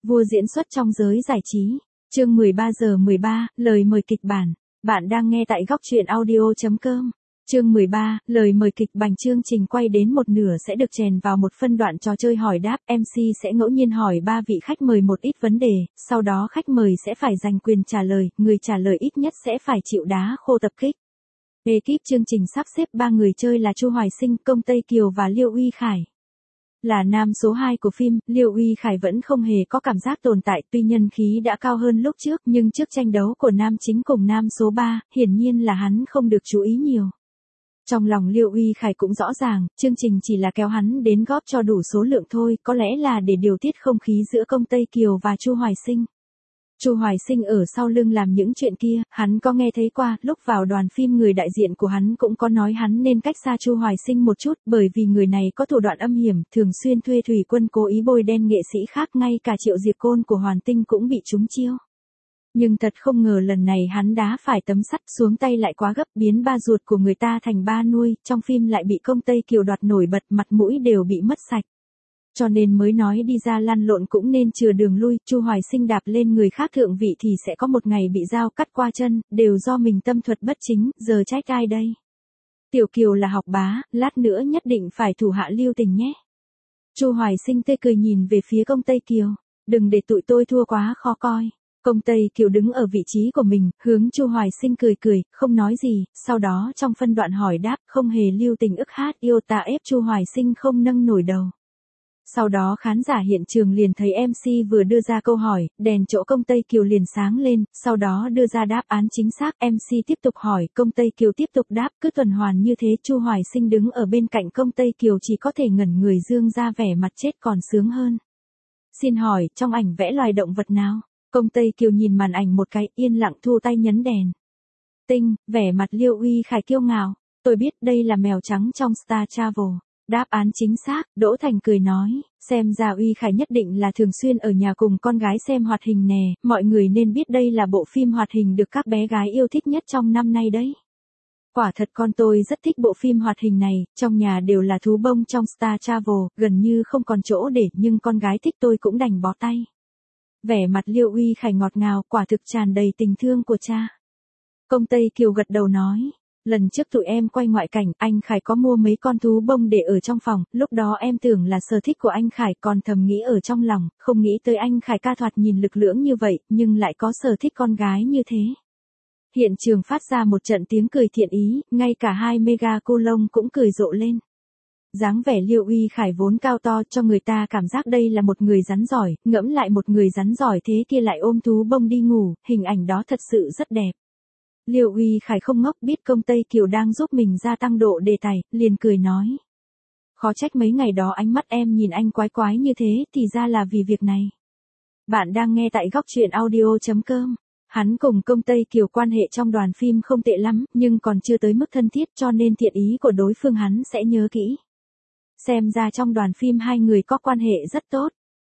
Vua diễn xuất trong giới giải trí. Chương 13 giờ 13, lời mời kịch bản. Bạn đang nghe tại góc truyện audio.com. Chương 13, lời mời kịch bản. Chương trình quay đến một nửa sẽ được chèn vào một phân đoạn trò chơi hỏi đáp. MC sẽ ngẫu nhiên hỏi 3 vị khách mời một ít vấn đề, sau đó khách mời sẽ phải giành quyền trả lời, người trả lời ít nhất sẽ phải chịu đá khô tập kích. Ekip chương trình sắp xếp 3 người chơi là Chu Hoài Sinh, Công Tây Kiều và Liêu Uy Khải. Là nam số 2 của phim, Liêu Uy Khải vẫn không hề có cảm giác tồn tại, tuy nhân khí đã cao hơn lúc trước, nhưng trước tranh đấu của nam chính cùng nam số 3, hiển nhiên là hắn không được chú ý nhiều. Trong lòng Liêu Uy Khải cũng rõ ràng, chương trình chỉ là kéo hắn đến góp cho đủ số lượng thôi, có lẽ là để điều tiết không khí giữa Công Tây Kiều và Chu Hoài Sinh. Chu Hoài Sinh ở sau lưng làm những chuyện kia, hắn có nghe thấy qua, lúc vào đoàn phim người đại diện của hắn cũng có nói hắn nên cách xa Chu Hoài Sinh một chút, bởi vì người này có thủ đoạn âm hiểm, thường xuyên thuê thủy quân cố ý bôi đen nghệ sĩ khác, ngay cả Triệu Diệp Côn của Hoàn Tinh cũng bị trúng chiêu. Nhưng thật không ngờ lần này hắn đá phải tấm sắt, xuống tay lại quá gấp, biến ba ruột của người ta thành ba nuôi, trong phim lại bị Công Tây Kiều đoạt nổi bật, mặt mũi đều bị mất sạch. Cho nên mới nói đi ra lăn lộn cũng nên chừa đường lui, Chu Hoài Sinh đạp lên người khác thượng vị thì sẽ có một ngày bị dao cắt qua chân, đều do mình tâm thuật bất chính, giờ trách ai đây? Tiểu Kiều là học bá, lát nữa nhất định phải thủ hạ lưu tình nhé. Chu Hoài Sinh tươi cười nhìn về phía Công Tây Kiều, đừng để tụi tôi thua quá khó coi. Công Tây Kiều đứng ở vị trí của mình, hướng Chu Hoài Sinh cười cười, không nói gì, sau đó trong phân đoạn hỏi đáp, không hề lưu tình ức hát yêu ta ép Chu Hoài Sinh không nâng nổi đầu. Sau đó khán giả hiện trường liền thấy MC vừa đưa ra câu hỏi, đèn chỗ Công Tây Kiều liền sáng lên, sau đó đưa ra đáp án chính xác, MC tiếp tục hỏi, Công Tây Kiều tiếp tục đáp, cứ tuần hoàn như thế. Chu Hoài Sinh đứng ở bên cạnh Công Tây Kiều chỉ có thể ngẩn người, dương ra vẻ mặt chết còn sướng hơn. Xin hỏi, trong ảnh vẽ loài động vật nào? Công Tây Kiều nhìn màn ảnh một cái, yên lặng thu tay nhấn đèn. Tinh, vẻ mặt Liêu Uy Khải kiêu ngạo, tôi biết đây là mèo trắng trong Star Travel. Đáp án chính xác, Đỗ Thành cười nói, xem ra Uy Khải nhất định là thường xuyên ở nhà cùng con gái xem hoạt hình nè, mọi người nên biết đây là bộ phim hoạt hình được các bé gái yêu thích nhất trong năm nay đấy. Quả thật con tôi rất thích bộ phim hoạt hình này, trong nhà đều là thú bông trong Star Travel, gần như không còn chỗ để, nhưng con gái thích tôi cũng đành bó tay. Vẻ mặt Liêu Uy Khải ngọt ngào, quả thực tràn đầy tình thương của cha. Công Tây Kiều gật đầu nói. Lần trước tụi em quay ngoại cảnh, anh Khải có mua mấy con thú bông để ở trong phòng, lúc đó em tưởng là sở thích của anh Khải, còn thầm nghĩ ở trong lòng, không nghĩ tới anh Khải ca thoạt nhìn lực lưỡng như vậy, nhưng lại có sở thích con gái như thế. Hiện trường phát ra một trận tiếng cười thiện ý, ngay cả hai mega cô lông cũng cười rộ lên. Dáng vẻ Liêu Uy Khải vốn cao to, cho người ta cảm giác đây là một người rắn giỏi, ngẫm lại một người rắn giỏi thế kia lại ôm thú bông đi ngủ, hình ảnh đó thật sự rất đẹp. Liêu Uy Khải không ngốc, biết Công Tây Kiều đang giúp mình gia tăng độ đề tài, liền cười nói. Khó trách mấy ngày đó ánh mắt em nhìn anh quái quái như thế, thì ra là vì việc này. Bạn đang nghe tại góc truyện audio.com. Hắn cùng Công Tây Kiều quan hệ trong đoàn phim không tệ lắm, nhưng còn chưa tới mức thân thiết, cho nên thiện ý của đối phương hắn sẽ nhớ kỹ. Xem ra trong đoàn phim hai người có quan hệ rất tốt.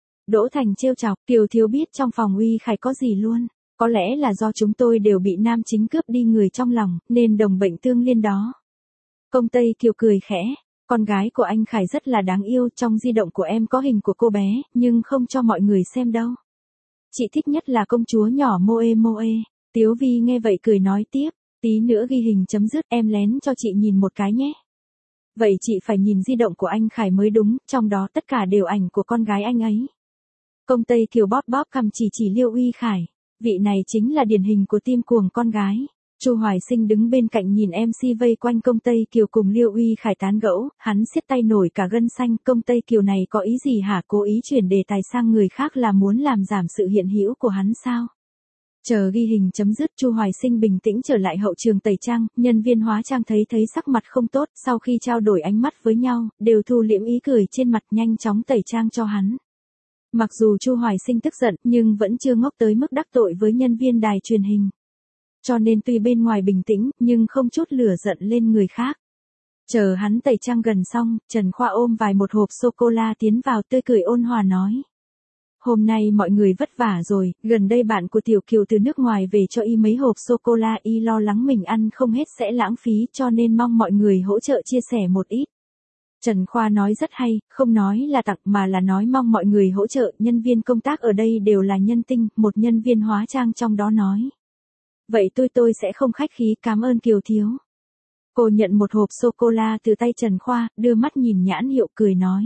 Đỗ Thành trêu chọc, Kiều thiếu biết trong phòng Uy Khải có gì luôn. Có lẽ là do chúng tôi đều bị nam chính cướp đi người trong lòng, nên đồng bệnh tương liên đó. Công Tây Kiều cười khẽ, con gái của anh Khải rất là đáng yêu, trong di động của em có hình của cô bé, nhưng không cho mọi người xem đâu. Chị thích nhất là công chúa nhỏ Moe Moe. Tiếu Vi nghe vậy cười nói tiếp, tí nữa ghi hình chấm dứt, em lén cho chị nhìn một cái nhé. Vậy chị phải nhìn di động của anh Khải mới đúng, trong đó tất cả đều ảnh của con gái anh ấy. Công Tây Kiều bóp bóp cằm chỉ Liêu Uy Khải. Vị này chính là điển hình của tim cuồng con gái. Chu Hoài Sinh đứng bên cạnh nhìn MC vây quanh Công Tây Kiều cùng Liêu Uy Khải tán gẫu, hắn siết tay nổi cả gân xanh. Công Tây Kiều này có ý gì hả, cố ý chuyển đề tài sang người khác là muốn làm giảm sự hiện hữu của hắn sao? Chờ ghi hình chấm dứt, Chu Hoài Sinh bình tĩnh trở lại hậu trường tẩy trang, nhân viên hóa trang thấy sắc mặt không tốt, sau khi trao đổi ánh mắt với nhau, đều thu liễm ý cười trên mặt, nhanh chóng tẩy trang cho hắn. Mặc dù Chu Hoài Sinh tức giận, nhưng vẫn chưa ngốc tới mức đắc tội với nhân viên đài truyền hình. Cho nên tuy bên ngoài bình tĩnh, nhưng không chút lửa giận lên người khác. Chờ hắn tẩy trang gần xong, Trần Khoa ôm vài một hộp sô-cô-la tiến vào, tươi cười ôn hòa nói. Hôm nay mọi người vất vả rồi, gần đây bạn của Tiểu Kiều từ nước ngoài về cho y mấy hộp sô-cô-la, y lo lắng mình ăn không hết sẽ lãng phí, cho nên mong mọi người hỗ trợ chia sẻ một ít. Trần Khoa nói rất hay, không nói là tặng mà là nói mong mọi người hỗ trợ, nhân viên công tác ở đây đều là nhân tinh, một nhân viên hóa trang trong đó nói. Vậy tôi sẽ không khách khí, cảm ơn Kiều thiếu. Cô nhận một hộp sô-cô-la từ tay Trần Khoa, đưa mắt nhìn nhãn hiệu cười nói.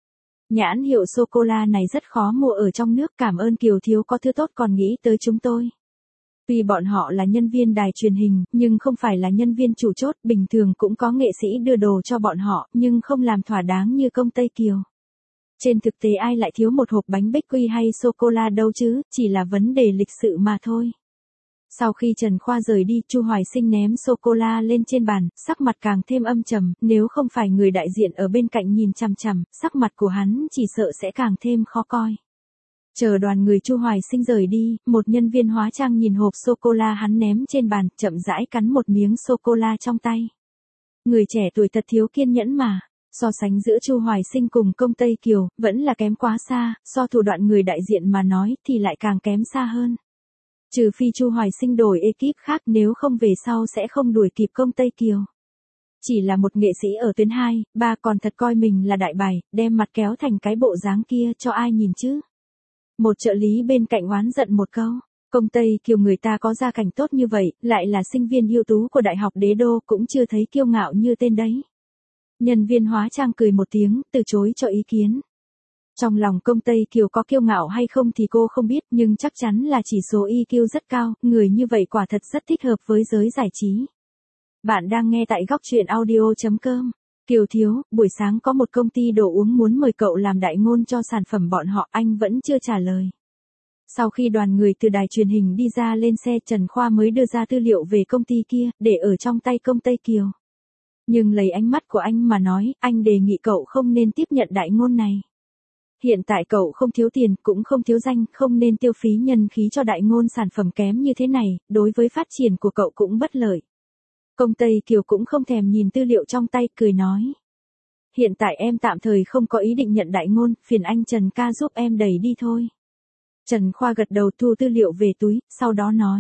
Nhãn hiệu sô-cô-la này rất khó mua ở trong nước, cảm ơn Kiều thiếu có thứ tốt còn nghĩ tới chúng tôi. Tuy bọn họ là nhân viên đài truyền hình, nhưng không phải là nhân viên chủ chốt, bình thường cũng có nghệ sĩ đưa đồ cho bọn họ, nhưng không làm thỏa đáng như công Tây Kiều. Trên thực tế ai lại thiếu một hộp bánh bích quy hay sô-cô-la đâu chứ, chỉ là vấn đề lịch sự mà thôi. Sau khi Trần Khoa rời đi, Chu Hoài Sinh ném sô-cô-la lên trên bàn, sắc mặt càng thêm âm trầm, nếu không phải người đại diện ở bên cạnh nhìn chằm chằm, sắc mặt của hắn chỉ sợ sẽ càng thêm khó coi. Chờ đoàn người Chu Hoài Sinh rời đi, một nhân viên hóa trang nhìn hộp sô-cô-la hắn ném trên bàn, chậm rãi cắn một miếng sô-cô-la trong tay. Người trẻ tuổi thật thiếu kiên nhẫn mà. So sánh giữa Chu Hoài Sinh cùng công Tây Kiều, vẫn là kém quá xa, so thủ đoạn người đại diện mà nói thì lại càng kém xa hơn. Trừ phi Chu Hoài Sinh đổi ekip khác, nếu không về sau sẽ không đuổi kịp công Tây Kiều. Chỉ là một nghệ sĩ ở tuyến 2, 3 còn thật coi mình là đại bài, đem mặt kéo thành cái bộ dáng kia cho ai nhìn chứ. Một trợ lý bên cạnh oán giận một câu, công Tây Kiều người ta có gia cảnh tốt như vậy, lại là sinh viên ưu tú của Đại học Đế Đô cũng chưa thấy kiêu ngạo như tên đấy. Nhân viên hóa trang cười một tiếng, từ chối cho ý kiến. Trong lòng công Tây Kiều có kiêu ngạo hay không thì cô không biết, nhưng chắc chắn là chỉ số EQ rất cao, người như vậy quả thật rất thích hợp với giới giải trí. Bạn đang nghe tại góc truyện audio.com. Kiều thiếu, buổi sáng có một công ty đồ uống muốn mời cậu làm đại ngôn cho sản phẩm bọn họ, anh vẫn chưa trả lời. Sau khi đoàn người từ đài truyền hình đi ra lên xe, Trần Khoa mới đưa ra tư liệu về công ty kia, để ở trong tay công Tây Kiều. Nhưng lấy ánh mắt của anh mà nói, anh đề nghị cậu không nên tiếp nhận đại ngôn này. Hiện tại cậu không thiếu tiền, cũng không thiếu danh, không nên tiêu phí nhân khí cho đại ngôn sản phẩm kém như thế này, đối với phát triển của cậu cũng bất lợi. Công Tây Kiều cũng không thèm nhìn tư liệu trong tay, cười nói. Hiện tại em tạm thời không có ý định nhận đại ngôn, phiền anh Trần ca giúp em đẩy đi thôi. Trần Khoa gật đầu thu tư liệu về túi, sau đó nói.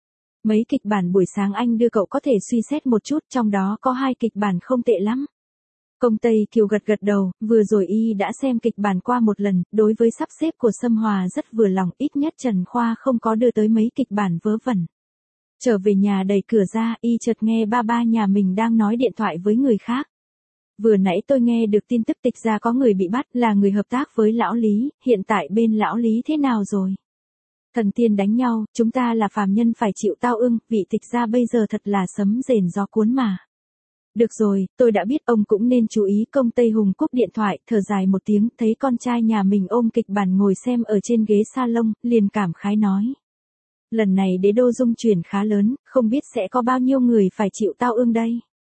Mấy kịch bản buổi sáng anh đưa cậu có thể suy xét một chút, trong đó có 2 kịch bản không tệ lắm. Công Tây Kiều gật đầu, vừa rồi y đã xem kịch bản qua một lần, đối với sắp xếp của Sâm Hòa rất vừa lòng, ít nhất Trần Khoa không có đưa tới mấy kịch bản vớ vẩn. Trở về nhà đẩy cửa ra, y chợt nghe ba nhà mình đang nói điện thoại với người khác. Vừa nãy tôi nghe được tin tức Tịch gia có người bị bắt, là người hợp tác với lão Lý, hiện tại bên lão Lý thế nào rồi? Thần tiên đánh nhau, chúng ta là phàm nhân phải chịu tao ương, vị Tịch gia bây giờ thật là sấm rền gió cuốn mà. Được rồi, tôi đã biết, ông cũng nên chú ý. Công Tây Hùng cúp điện thoại, thở dài một tiếng, thấy con trai nhà mình ôm kịch bản ngồi xem ở trên ghế salon, liền cảm khái nói. Lần này Đế Đô dung chuyển khá lớn, không biết sẽ có bao nhiêu người phải chịu tao ương đây.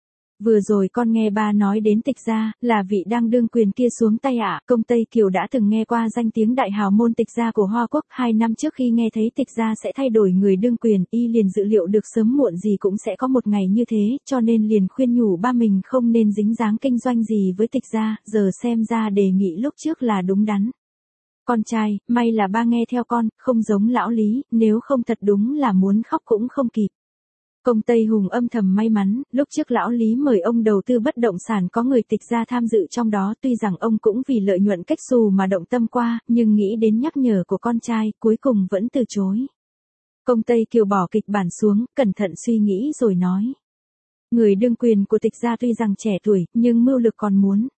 Vừa rồi con nghe ba nói đến Tịch gia, là vị đang đương quyền kia xuống tay ạ. Công Tây Kiều đã từng nghe qua danh tiếng đại hào môn Tịch gia của Hoa Quốc, 2 năm trước khi nghe thấy Tịch gia sẽ thay đổi người đương quyền, y liền dự liệu được sớm muộn gì cũng sẽ có một ngày như thế, cho nên liền khuyên nhủ ba mình không nên dính dáng kinh doanh gì với Tịch gia, giờ xem ra đề nghị lúc trước là đúng đắn. Con trai, may là ba nghe theo con, không giống lão Lý, nếu không thật đúng là muốn khóc cũng không kịp. Công Tây Hùng âm thầm may mắn, lúc trước lão Lý mời ông đầu tư bất động sản có người Tịch gia tham dự trong đó, tuy rằng ông cũng vì lợi nhuận cách xù mà động tâm qua, nhưng nghĩ đến nhắc nhở của con trai, cuối cùng vẫn từ chối. Công Tây Kiều bỏ kịch bản xuống, cẩn thận suy nghĩ rồi nói. Người đương quyền của Tịch gia tuy rằng trẻ tuổi, nhưng mưu lực còn muốn.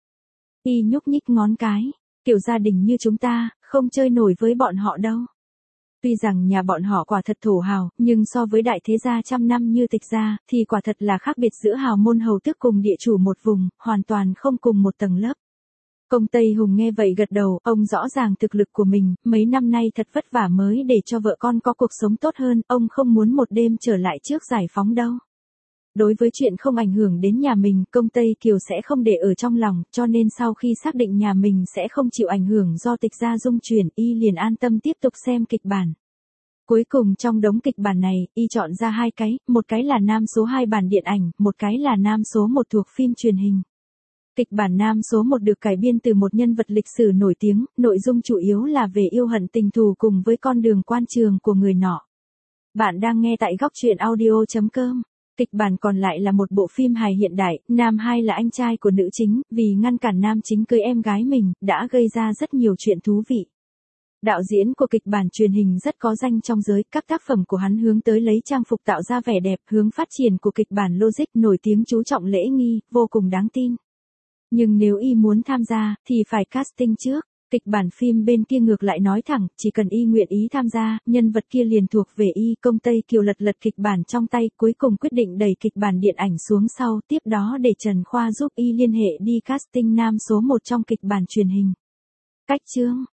Y nhúc nhích ngón cái, kiểu gia đình như chúng ta, không chơi nổi với bọn họ đâu. Tuy rằng nhà bọn họ quả thật thổ hào, nhưng so với đại thế gia trăm năm như Tịch gia, thì quả thật là khác biệt giữa hào môn hầu tước cùng địa chủ một vùng, hoàn toàn không cùng một tầng lớp. Công Tây Hùng nghe vậy gật đầu, ông rõ ràng thực lực của mình, mấy năm nay thật vất vả mới để cho vợ con có cuộc sống tốt hơn, ông không muốn một đêm trở lại trước giải phóng đâu. Đối với chuyện không ảnh hưởng đến nhà mình, Công Tây Kiều sẽ không để ở trong lòng, cho nên sau khi xác định nhà mình sẽ không chịu ảnh hưởng do Tịch gia dung chuyển, y liền an tâm tiếp tục xem kịch bản. Cuối cùng trong đống kịch bản này, y chọn ra 2 cái, một cái là nam số 2 bản điện ảnh, một cái là nam số 1 thuộc phim truyền hình. Kịch bản nam số 1 được cải biên từ một nhân vật lịch sử nổi tiếng, nội dung chủ yếu là về yêu hận tình thù cùng với con đường quan trường của người nọ. Bạn đang nghe tại góc truyện audio.com. Kịch bản còn lại là một bộ phim hài hiện đại, nam hai là anh trai của nữ chính, vì ngăn cản nam chính cưới em gái mình, đã gây ra rất nhiều chuyện thú vị. Đạo diễn của kịch bản truyền hình rất có danh trong giới, các tác phẩm của hắn hướng tới lấy trang phục tạo ra vẻ đẹp, hướng phát triển của kịch bản logic nổi tiếng chú trọng lễ nghi, vô cùng đáng tin. Nhưng nếu y muốn tham gia, thì phải casting trước. Kịch bản phim bên kia ngược lại nói thẳng, chỉ cần y nguyện ý tham gia, nhân vật kia liền thuộc về y. Công Tây Kiều lật lật kịch bản trong tay, cuối cùng quyết định đẩy kịch bản điện ảnh xuống sau, tiếp đó để Trần Khoa giúp y liên hệ đi casting nam số 1 trong kịch bản truyền hình. Cách chương